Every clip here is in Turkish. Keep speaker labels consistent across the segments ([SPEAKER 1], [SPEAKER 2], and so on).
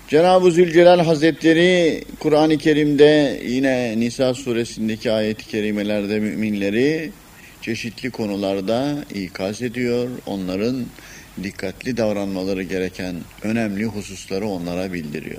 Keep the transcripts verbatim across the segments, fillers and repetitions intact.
[SPEAKER 1] Cenab-ı Zülcelal Hazretleri Kur'an-ı Kerim'de yine Nisa suresindeki ayet-i kerimelerde müminleri çeşitli konularda ikaz ediyor. Onların dikkatli davranmaları gereken önemli hususları onlara bildiriyor.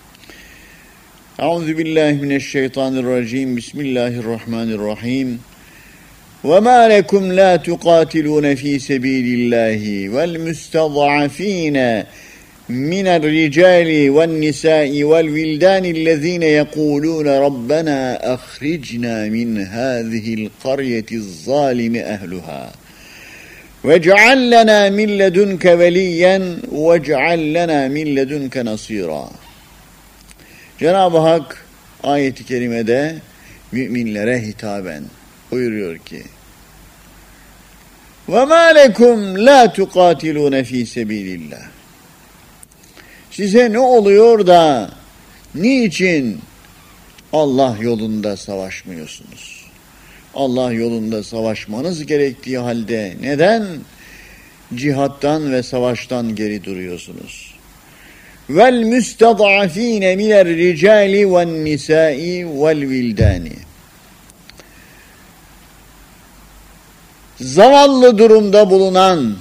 [SPEAKER 1] Euzubillahimineşşeytanirracim. Bismillahirrahmanirrahim. وَمَا لَكُمْ لَا تُقَاتِلُونَ ف۪ي سَب۪يلِ اللّٰهِ وَالْمُسْتَضْعَف۪ينَ مِنَ الرِّجَالِ وَالنِّسَاءِ وَالْوِلْدَانِ الَّذ۪ينَ يَقُولُونَ رَبَّنَا أَخْرِجْنَا مِنْ هَذِهِ الْقَرْيَةِ الظَّالِمِ أَهْلُهَا وَاجْعَلْ لَنَا مِنْ لَدُنْكَ وَلِيًّا وَاجْعَلْ لَنَا مِنْ لَدُنْكَ نَصِيرًا. Cenab-ı Hak ayet-i kerimede müminlere hitaben buyuruyor ki: وَمَا لَكُمْ لَا تُقَاتِلُونَ ف۪ي سَب۪يلِ اللّٰهِ. Size ne oluyor da niçin Allah yolunda savaşmıyorsunuz? Allah yolunda savaşmanız gerektiği halde neden cihattan ve savaştan geri duruyorsunuz? وَالْمُسْتَضْعَف۪ينَ مِنَ الرِّجَالِ وَالنِّسَاءِ وَالْوِلْدَانِ. Zavallı durumda bulunan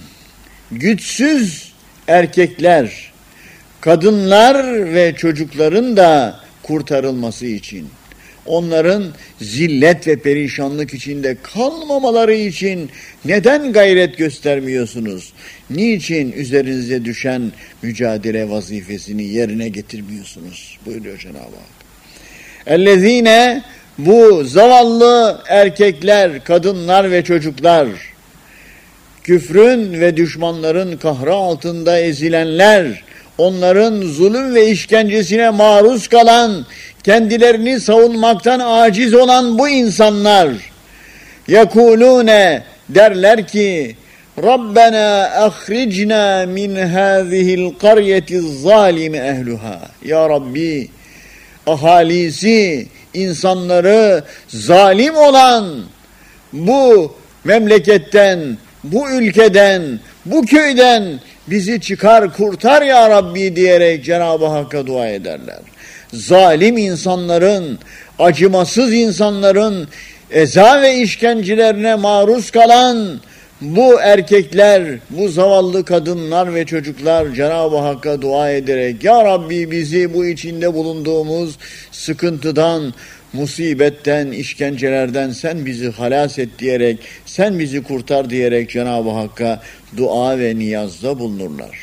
[SPEAKER 1] güçsüz erkekler, kadınlar ve çocukların da kurtarılması için, onların zillet ve perişanlık içinde kalmamaları için neden gayret göstermiyorsunuz? Niçin üzerinize düşen mücadele vazifesini yerine getirmiyorsunuz? Buyuruyor Cenab-ı Hak. Ellezine, bu zavallı erkekler, kadınlar ve çocuklar, küfrün ve düşmanların kahrı altında ezilenler, onların zulüm ve işkencesine maruz kalan, kendilerini savunmaktan aciz olan bu insanlar, yekulune, derler ki, Rabbena ahricna min hâzihil qaryeti zâlimi ehluha. Ya Rabbi, ahalisi, insanları zalim olan bu memleketten, bu ülkeden, bu köyden bizi çıkar, kurtar ya Rabbi diyerek Cenab-ı Hakk'a dua ederler. Zalim insanların, acımasız insanların eza ve işkencelerine maruz kalan bu erkekler, bu zavallı kadınlar ve çocuklar Cenab-ı Hakk'a dua ederek Ya Rabbi bizi bu içinde bulunduğumuz sıkıntıdan, musibetten, işkencelerden sen bizi halas et diyerek, sen bizi kurtar diyerek Cenab-ı Hakk'a dua ve niyazda bulunurlar.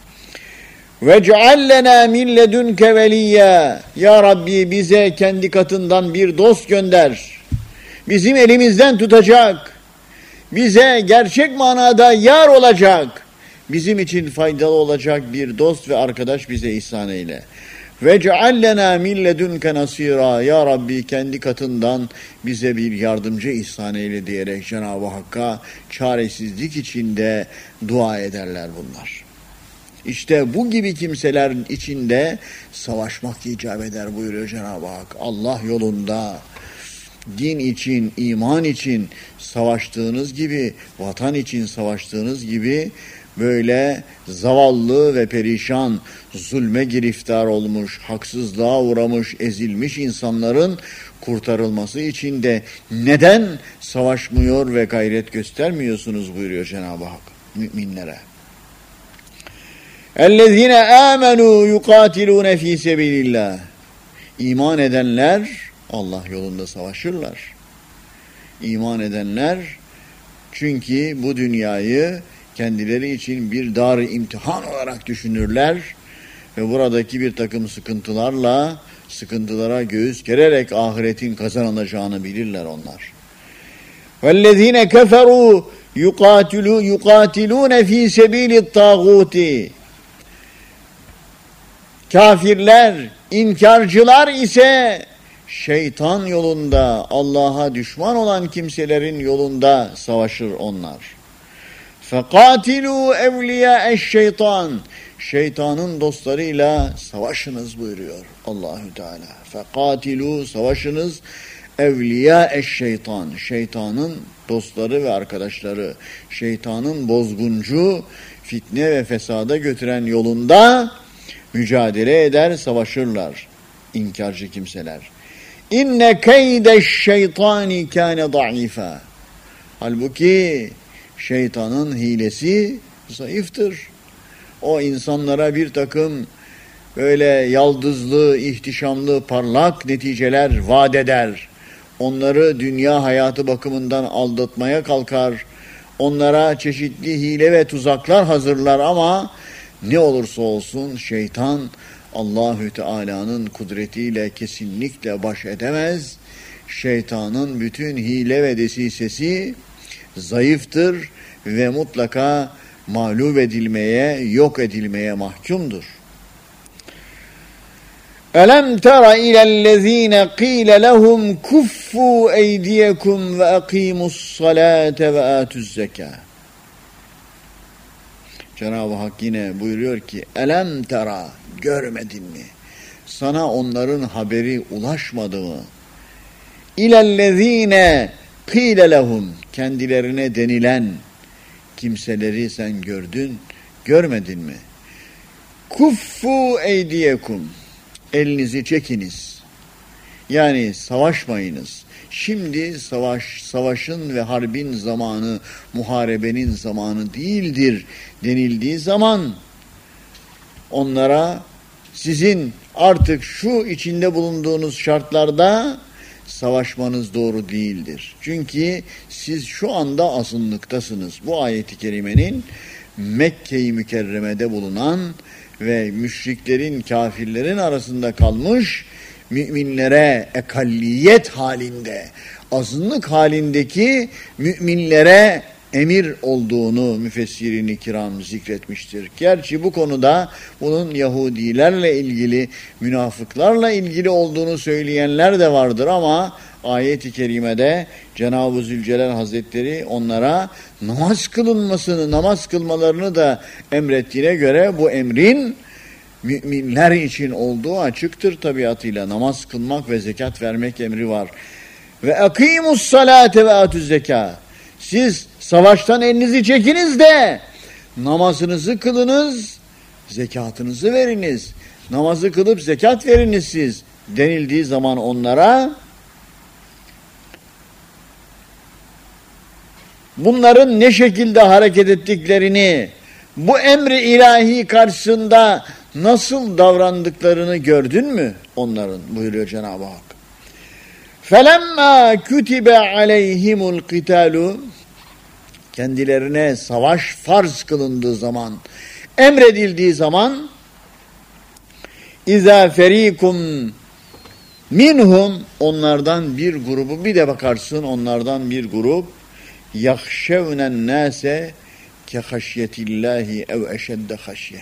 [SPEAKER 1] وَاجْعَلْ لَنَا مِنْ لَدُنْكَ وَلِيًّا. Ya Rabbi bize kendi katından bir dost gönder. Bizim elimizden tutacak, bize gerçek manada yar olacak, bizim için faydalı olacak bir dost ve arkadaş bize ihsan eyle. وَاجْعَلْ لَنَا مِنْ لَدُنْكَ نَصِيرًا. Ya Rabbi kendi katından bize bir yardımcı ihsan eyle diyerek Cenab-ı Hakk'a çaresizlik içinde dua ederler bunlar. İşte bu gibi kimselerin içinde savaşmak icap eder buyuruyor Cenab-ı Hak. Allah yolunda, din için, iman için savaştığınız gibi, vatan için savaştığınız gibi böyle zavallı ve perişan, zulme giriftar olmuş, haksızlığa uğramış, ezilmiş insanların kurtarılması için de neden savaşmıyor ve gayret göstermiyorsunuz buyuruyor Cenab-ı Hak müminlere. اَلَّذ۪ينَ آمَنُوا يُقَاتِلُونَ ف۪ي سَب۪يلِ اللّٰهِ. İman edenler Allah yolunda savaşırlar. İman edenler çünkü bu dünyayı kendileri için bir dar-ı imtihan olarak düşünürler ve buradaki bir takım sıkıntılarla, sıkıntılara göğüs gererek ahiretin kazanılacağını bilirler onlar. وَالَّذ۪ينَ كَفَرُوا يُقَاتِلُونَ ف۪ي سَب۪يلِ الطَّاغُوتِ. Kafirler, inkarcılar ise şeytan yolunda, Allah'a düşman olan kimselerin yolunda savaşır onlar. فَقَاتِلُوا اَوْلِيَاءَ الشَّيْطَانِ. Şeytanın dostlarıyla savaşınız buyuruyor Allahü Teala. فَقَاتِلُوا savaşınız اَوْلِيَاءَ şeytan. Şeytanın dostları ve arkadaşları, şeytanın bozguncu, fitne ve fesada götüren yolunda mücadele eder, savaşırlar inkarcı kimseler. İnne keydeş şeytani kâne da'ifâ. Halbuki şeytanın hilesi zayıftır. O insanlara bir takım böyle yaldızlı, ihtişamlı, parlak neticeler vaat eder. Onları dünya hayatı bakımından aldatmaya kalkar. Onlara çeşitli hile ve tuzaklar hazırlar ama ne olursa olsun şeytan Allahü Teala'nın kudretiyle kesinlikle baş edemez. Şeytanın bütün hile ve desisesi zayıftır ve mutlaka mağlup edilmeye, yok edilmeye mahkumdur. Elem tera ilellezine qîle lehum kuffu eydiyekum ve akimus salate ve atuz zekâ. Cenab-ı Hak yine buyuruyor ki elem tera, görmedin mi? Sana onların haberi ulaşmadı mı? İlellezine qîle lehum, kendilerine denilen kimseleri sen gördün, görmedin mi? Kuffu eydiyekum, elinizi çekiniz. Yani savaşmayınız. Şimdi savaş, savaşın ve harbin zamanı, muharebenin zamanı değildir denildiği zaman onlara sizin artık şu içinde bulunduğunuz şartlarda savaşmanız doğru değildir. Çünkü siz şu anda azınlıktasınız. Bu ayet-i kerimenin Mekke-i Mükerreme'de bulunan ve müşriklerin, kafirlerin arasında kalmış müminlere ekalliyet halinde, azınlık halindeki müminlere emir olduğunu müfessirin-i kiram zikretmiştir. Gerçi bu konuda bunun Yahudilerle ilgili, münafıklarla ilgili olduğunu söyleyenler de vardır ama ayet-i kerimede Cenab-ı Zülcelal Hazretleri onlara namaz kılınmasını, namaz kılmalarını da emrettiğine göre bu emrin müminler için olduğu açıktır tabiatıyla. Namaz kılmak ve zekat vermek emri var. Ve akimus salate ve atuz zekâ. Siz savaştan elinizi çekiniz de namazınızı kılınız, zekatınızı veriniz. Namazı kılıp zekat veriniz siz denildiği zaman onlara bunların ne şekilde hareket ettiklerini, bu emri ilahi karşısında nasıl davrandıklarını gördün mü onların, buyuruyor Cenab-ı Hak. فَلَمَّا كُتِبَ عَلَيْهِمُ الْقِتَالُ, kendilerine savaş farz kılındığı zaman, emredildiği zaman اِذَا فَر۪يكُمْ minhum, onlardan bir grubu, bir de bakarsın onlardan bir grup يَخْشَوْنَ النَّاسَ كَخَشْيَةِ اللّٰهِ اَوْ اَشَدَّ خَشْيَةً.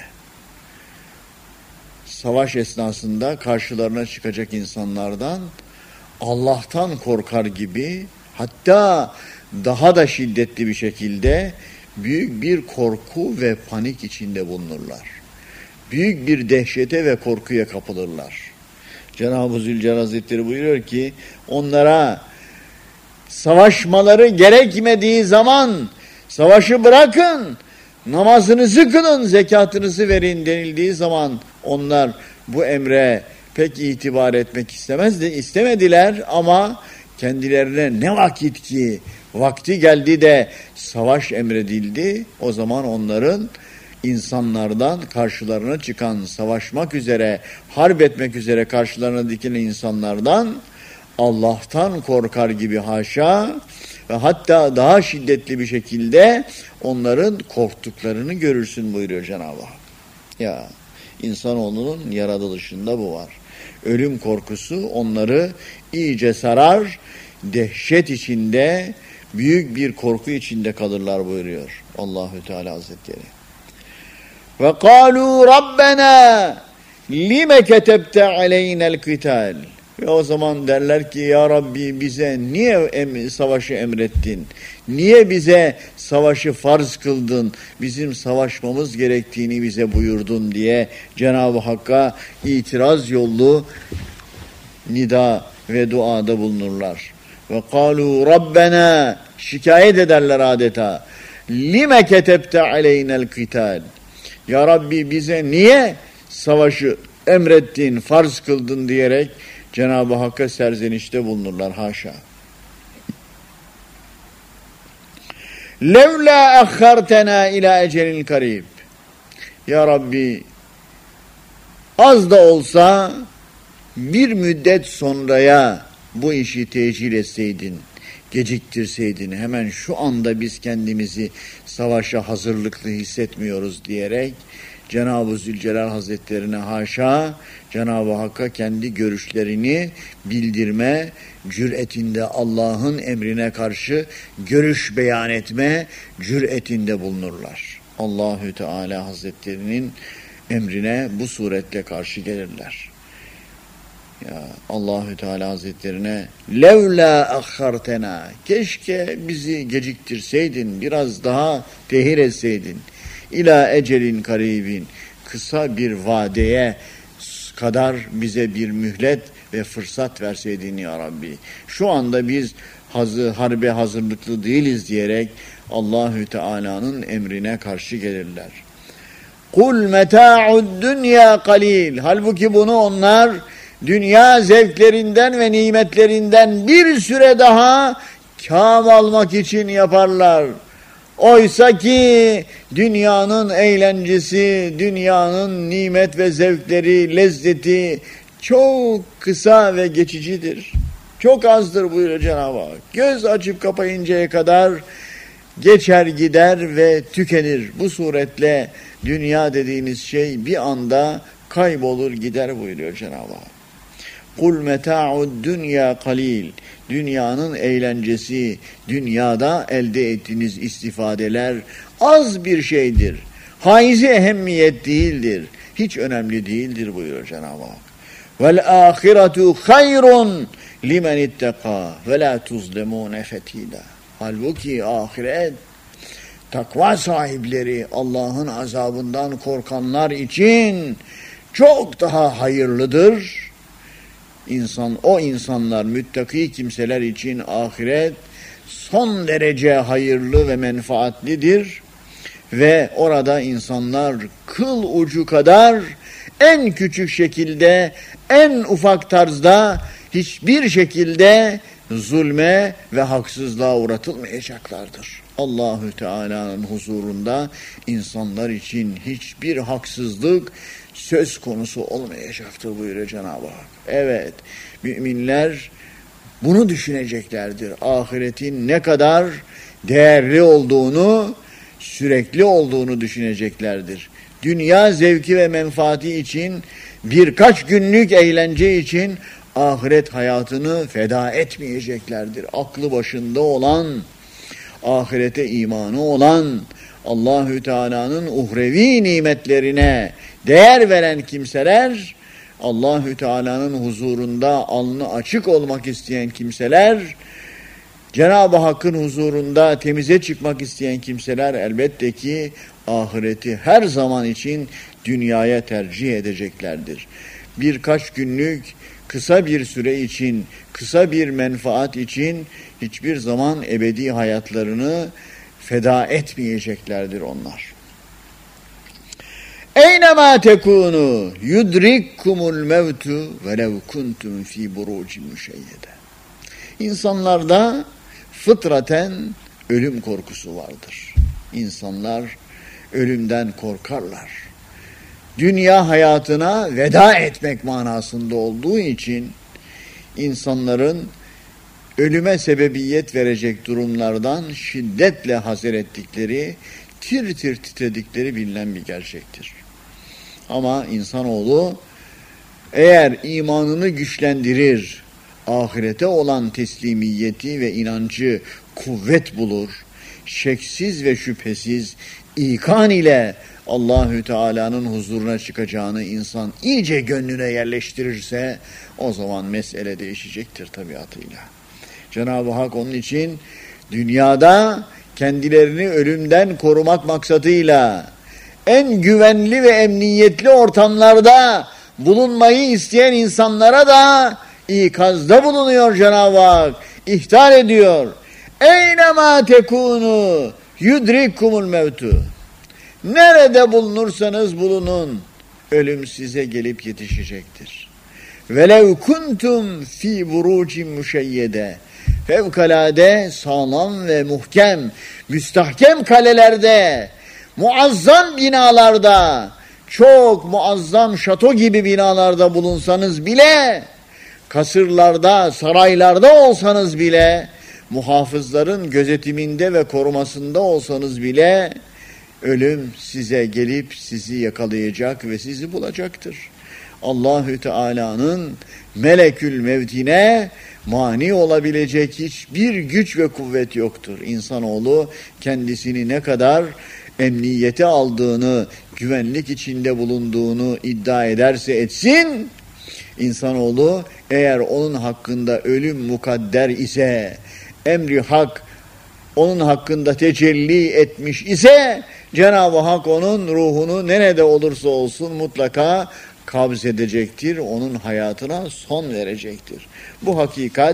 [SPEAKER 1] Savaş esnasında karşılarına çıkacak insanlardan Allah'tan korkar gibi, hatta daha da şiddetli bir şekilde büyük bir korku ve panik içinde bulunurlar. Büyük bir dehşete ve korkuya kapılırlar. Cenab-ı Zülcelal Hazretleri buyuruyor ki onlara savaşmaları gerekmediği zaman savaşı bırakın, namazınızı kılın, zekatınızı verin denildiği zaman onlar bu emre pek itibar etmek istemezdi, istemediler ama kendilerine ne vakit ki vakti geldi de savaş emredildi, o zaman onların insanlardan karşılarına çıkan, savaşmak üzere, harp etmek üzere karşılarına dikilen insanlardan Allah'tan korkar gibi haşa ve hatta daha şiddetli bir şekilde onların korktuklarını görürsün buyuruyor Cenab-ı Hak. Ya insanoğlunun yaratılışında bu var. Ölüm korkusu onları iyice sarar, dehşet içinde, büyük bir korku içinde kalırlar buyuruyor Allahü Teala Hazretleri. Ve kâlû Rabbena lime ketebte aleynel kıtal. Ve o zaman derler ki ya Rabbi bize niye em- savaşı emrettin? Niye bize savaşı farz kıldın? Bizim savaşmamız gerektiğini bize buyurdun diye Cenab-ı Hakk'a itiraz yollu nida ve duada bulunurlar. Ve kâlû Rabbena, şikayet ederler adeta. Lime ketebte aleynel kıtal. Ya Rabbi bize niye savaşı emrettin, farz kıldın diyerek Cenab-ı Hakk'a serzenişte bulunurlar. Haşa. Levla akhartena ila ecelin karib. Ya Rabbi, az da olsa bir müddet sonraya bu işi tecil etseydin, geciktirseydin, hemen şu anda biz kendimizi savaşa hazırlıklı hissetmiyoruz diyerek Cenab-ı Zülcelal Hazretlerine haşa, Cenab-ı Hakk'a kendi görüşlerini bildirme cüretinde, Allah'ın emrine karşı görüş beyan etme cüretinde bulunurlar. Allahü Teala Hazretlerinin emrine bu suretle karşı gelirler. Ya Allahü Teala Hazretlerine levla akhartena, keşke bizi geciktirseydin, biraz daha tehir etseydin, ila ecelin karibin, kısa bir vadeye kadar bize bir mühlet ve fırsat verseydin ya Rabbi. Şu anda biz hazır, harbe hazırlıklı değiliz diyerek Allahü Teala'nın emrine karşı gelirler. Kul meta'ud dünya kalil. Halbuki bunu onlar dünya zevklerinden ve nimetlerinden bir süre daha kâm almak için yaparlar. Oysa ki dünyanın eğlencesi, dünyanın nimet ve zevkleri, lezzeti çok kısa ve geçicidir. Çok azdır buyuruyor Cenab-ı Hak. Göz açıp kapayıncaya kadar geçer gider ve tükenir. Bu suretle dünya dediğiniz şey bir anda kaybolur gider buyuruyor Cenab-ı Hak. Kul meta'ud dünya kalil. Dünyanın eğlencesi, dünyada elde ettiğiniz istifadeler az bir şeydir. Haizi ehemmiyet değildir. Hiç önemli değildir buyuruyor Cenab-ı Hak. Vel ahiretu hayrun limen itteka ve la tuzlemune fetila. Halbuki ahiret takva sahipleri, Allah'ın azabından korkanlar için çok daha hayırlıdır. İnsan, o insanlar, müttaki kimseler için ahiret son derece hayırlı ve menfaatlidir. Ve orada insanlar kıl ucu kadar en küçük şekilde, en ufak tarzda hiçbir şekilde zulme ve haksızlığa uğratılmayacaklardır. Allahü Teala'nın huzurunda insanlar için hiçbir haksızlık söz konusu olmayacaktır buyuruyor Cenab-ı Hak. Evet, müminler bunu düşüneceklerdir. Ahiretin ne kadar değerli olduğunu, sürekli olduğunu düşüneceklerdir. Dünya zevki ve menfaati için, birkaç günlük eğlence için ahiret hayatını feda etmeyeceklerdir. Aklı başında olan, ahirete imanı olan, Allahü Teala'nın uhrevi nimetlerine değer veren kimseler, Allahü Teala'nın huzurunda alnı açık olmak isteyen kimseler, Cenab-ı Hakk'ın huzurunda temize çıkmak isteyen kimseler elbette ki ahireti her zaman için dünyaya tercih edeceklerdir. Birkaç günlük, kısa bir süre için, kısa bir menfaat için hiçbir zaman ebedi hayatlarını feda etmeyeceklerdir onlar. Eynemâ tekûnû yudrikkumul mevtu velev kuntum fî burucin müşeyyede. İnsanlarda fıtraten ölüm korkusu vardır. İnsanlar ölümden korkarlar. Dünya hayatına veda etmek manasında olduğu için insanların ölüme sebebiyet verecek durumlardan şiddetle hazır ettikleri, tir tir titredikleri bilinen bir gerçektir. Ama insanoğlu eğer imanını güçlendirir, ahirete olan teslimiyeti ve inancı kuvvet bulur, şeksiz ve şüphesiz ikan ile Allahü Teala'nın huzuruna çıkacağını insan iyice gönlüne yerleştirirse o zaman mesele değişecektir tabiatıyla. Cenab-ı Hak onun için dünyada kendilerini ölümden korumak maksadıyla en güvenli ve emniyetli ortamlarda bulunmayı isteyen insanlara da ikazda bulunuyor Cenab-ı Hak. İhtar ediyor. Eynemâ tekûnû yudrikkumul mevtu. Nerede bulunursanız bulunun, ölüm size gelip yetişecektir. Velev kuntum fi burucin müşeyyede, fevkalade sağlam ve muhkem, müstahkem kalelerde, muazzam binalarda, çok muazzam şato gibi binalarda bulunsanız bile, kasırlarda, saraylarda olsanız bile, muhafızların gözetiminde ve korumasında olsanız bile, ölüm size gelip sizi yakalayacak ve sizi bulacaktır. Allahü Teala'nın melekül mevtine mani olabilecek hiçbir güç ve kuvvet yoktur. İnsanoğlu kendisini ne kadar emniyete aldığını, güvenlik içinde bulunduğunu iddia ederse etsin, insanoğlu eğer onun hakkında ölüm mukadder ise, emri hak onun hakkında tecelli etmiş ise, Cenab-ı Hak onun ruhunu nerede olursa olsun mutlaka kabz edecektir, onun hayatına son verecektir. Bu hakikat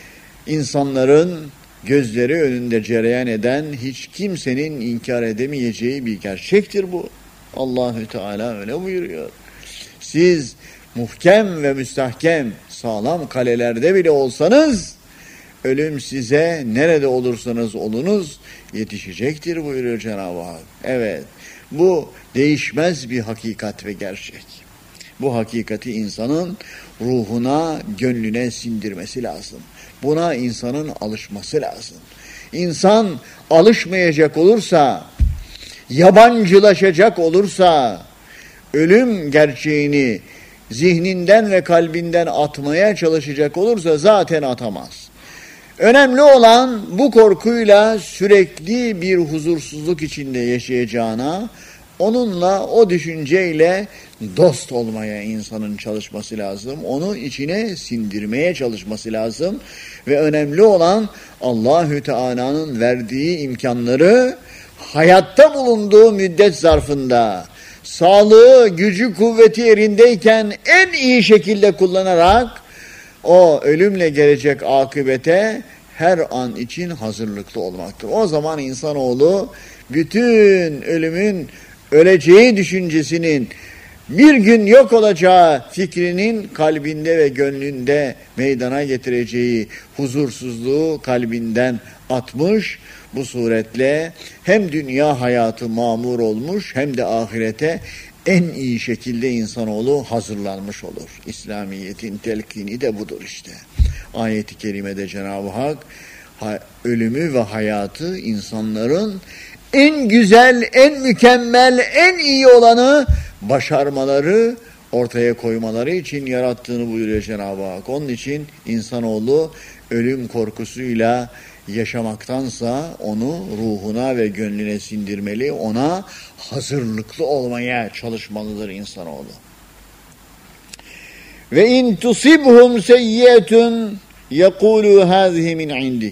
[SPEAKER 1] insanların gözleri önünde cereyan eden hiç kimsenin inkar edemeyeceği bir gerçektir bu. Allahü Teala öyle buyuruyor. Siz muhkem ve müstahkem sağlam kalelerde bile olsanız ölüm size nerede olursanız olunuz yetişecektir buyuruyor Cenab-ı Hak. Evet, bu değişmez bir hakikat ve gerçek. Bu hakikati insanın ruhuna, gönlüne sindirmesi lazım. Buna insanın alışması lazım. İnsan alışmayacak olursa, yabancılaşacak olursa, ölüm gerçeğini zihninden ve kalbinden atmaya çalışacak olursa zaten atamaz. Önemli olan bu korkuyla sürekli bir huzursuzluk içinde yaşayacağına, onunla, o düşünceyle dost olmaya insanın çalışması lazım. Onu içine sindirmeye çalışması lazım. Ve önemli olan Allahü Teala'nın verdiği imkanları hayatta bulunduğu müddet zarfında, sağlığı, gücü, kuvveti yerindeyken en iyi şekilde kullanarak o ölümle gelecek akıbete her an için hazırlıklı olmaktır. O zaman insanoğlu bütün ölümün, öleceği düşüncesinin, bir gün yok olacağı fikrinin kalbinde ve gönlünde meydana getireceği huzursuzluğu kalbinden atmış, bu suretle hem dünya hayatı mamur olmuş hem de ahirete en iyi şekilde insanoğlu hazırlanmış olur. İslamiyet'in telkini de budur işte. Ayet-i kerimede Cenab-ı Hak ölümü ve hayatı insanların en güzel, en mükemmel, en iyi olanı başarmaları, ortaya koymaları için yarattığını buyuruyor Cenab-ı Hak. Onun için insanoğlu ölüm korkusuyla yaşamaktansa onu ruhuna ve gönlüne sindirmeli, ona hazırlıklı olmaya çalışmalıdır insanoğlu. Ve in tusibhum seyyiyetun yekulu hazihi min indik.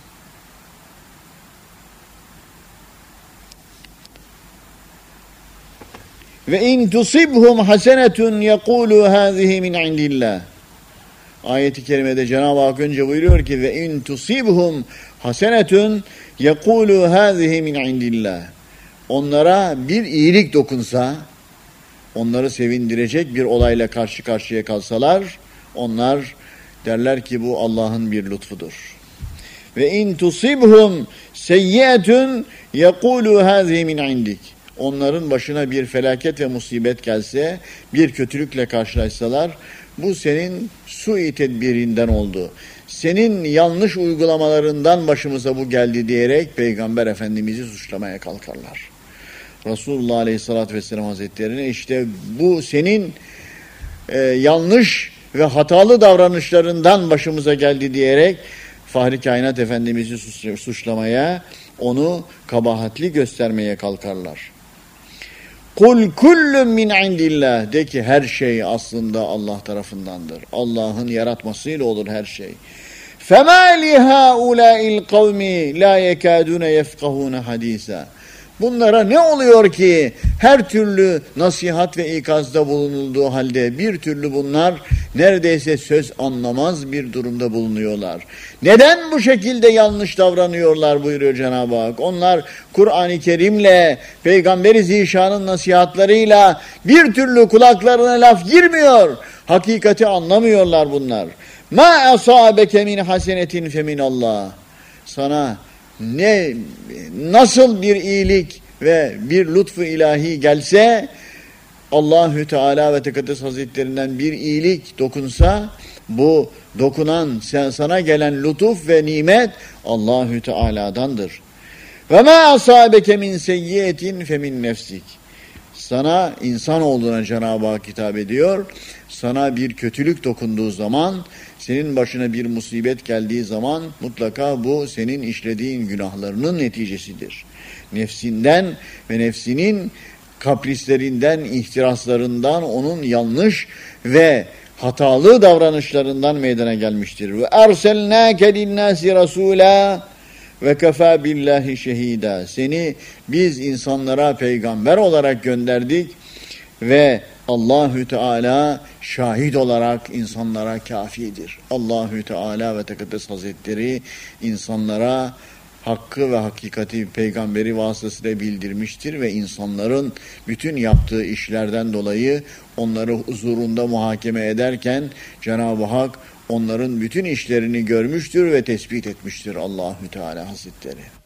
[SPEAKER 1] Ve in tusibhum hasenetun yekulu hazihi min indillah. Ayet-i kerimede Cenab-ı Hak önce buyuruyor ki ve in tusibhum hasenetun yekulu hazihi min indillah. Onlara bir iyilik dokunsa, onları sevindirecek bir olayla karşı karşıya kalsalar, onlar derler ki bu Allah'ın bir lütfudur. Ve in tusibhum seyyiyetun yekulu hazihi min indik. Onların başına bir felaket ve musibet gelse, bir kötülükle karşılaşsalar, bu senin sui tedbirinden oldu. Senin yanlış uygulamalarından başımıza bu geldi diyerek Peygamber Efendimiz'i suçlamaya kalkarlar. Resulullah Aleyhisselatü Vesselam Hazretlerine işte bu senin e, yanlış ve hatalı davranışlarından başımıza geldi diyerek Fahri Kainat Efendimiz'i suçlamaya, onu kabahatli göstermeye kalkarlar. Kul kullun min indillah, de ki her şey aslında Allah tarafındandır. Allah'ın yaratmasıyla olur her şey. فَمَا لِهَاُولَٰئِ الْقَوْمِ لَا يَكَادُونَ يَفْقَهُونَ حَد۪يثًا. Bunlara ne oluyor ki her türlü nasihat ve ikazda bulunulduğu halde bir türlü bunlar neredeyse söz anlamaz bir durumda bulunuyorlar. Neden bu şekilde yanlış davranıyorlar buyuruyor Cenab-ı Hak. Onlar Kur'an-ı Kerim'le, Peygamber-i Zişan'ın nasihatlarıyla bir türlü kulaklarına laf girmiyor. Hakikati anlamıyorlar bunlar. Ma asabeke min hasenetin femin Allah. Sana ne nasıl bir iyilik ve bir lütfu ilahi gelse, Allahü Teala ve Tekaddes Hazretlerinden bir iyilik dokunsa, bu dokunan sana gelen lütuf ve nimet Allahü Teala'dandır. Ve ma asabeke min seyyiyetin femin nefsik. Sana insan olduğuna Cenab-ı Hak hitap ediyor. Sana bir kötülük dokunduğu zaman, senin başına bir musibet geldiği zaman mutlaka bu senin işlediğin günahlarının neticesidir. Nefsinden ve nefsinin kaprislerinden, ihtiraslarından, onun yanlış ve hatalı davranışlarından meydana gelmiştir. Ve erselnâke linnâsi rasûlâ ve kefâ billâhi şehîdâ. Seni biz insanlara peygamber olarak gönderdik ve Allahü Teala şahit olarak insanlara kafidir. Allahü Teala ve Tekaddes Hazretleri insanlara hakkı ve hakikati peygamberi vasıtasıyla bildirmiştir ve insanların bütün yaptığı işlerden dolayı onları huzurunda muhakeme ederken Cenab-ı Hak onların bütün işlerini görmüştür ve tespit etmiştir Allahü Teala Hazretleri.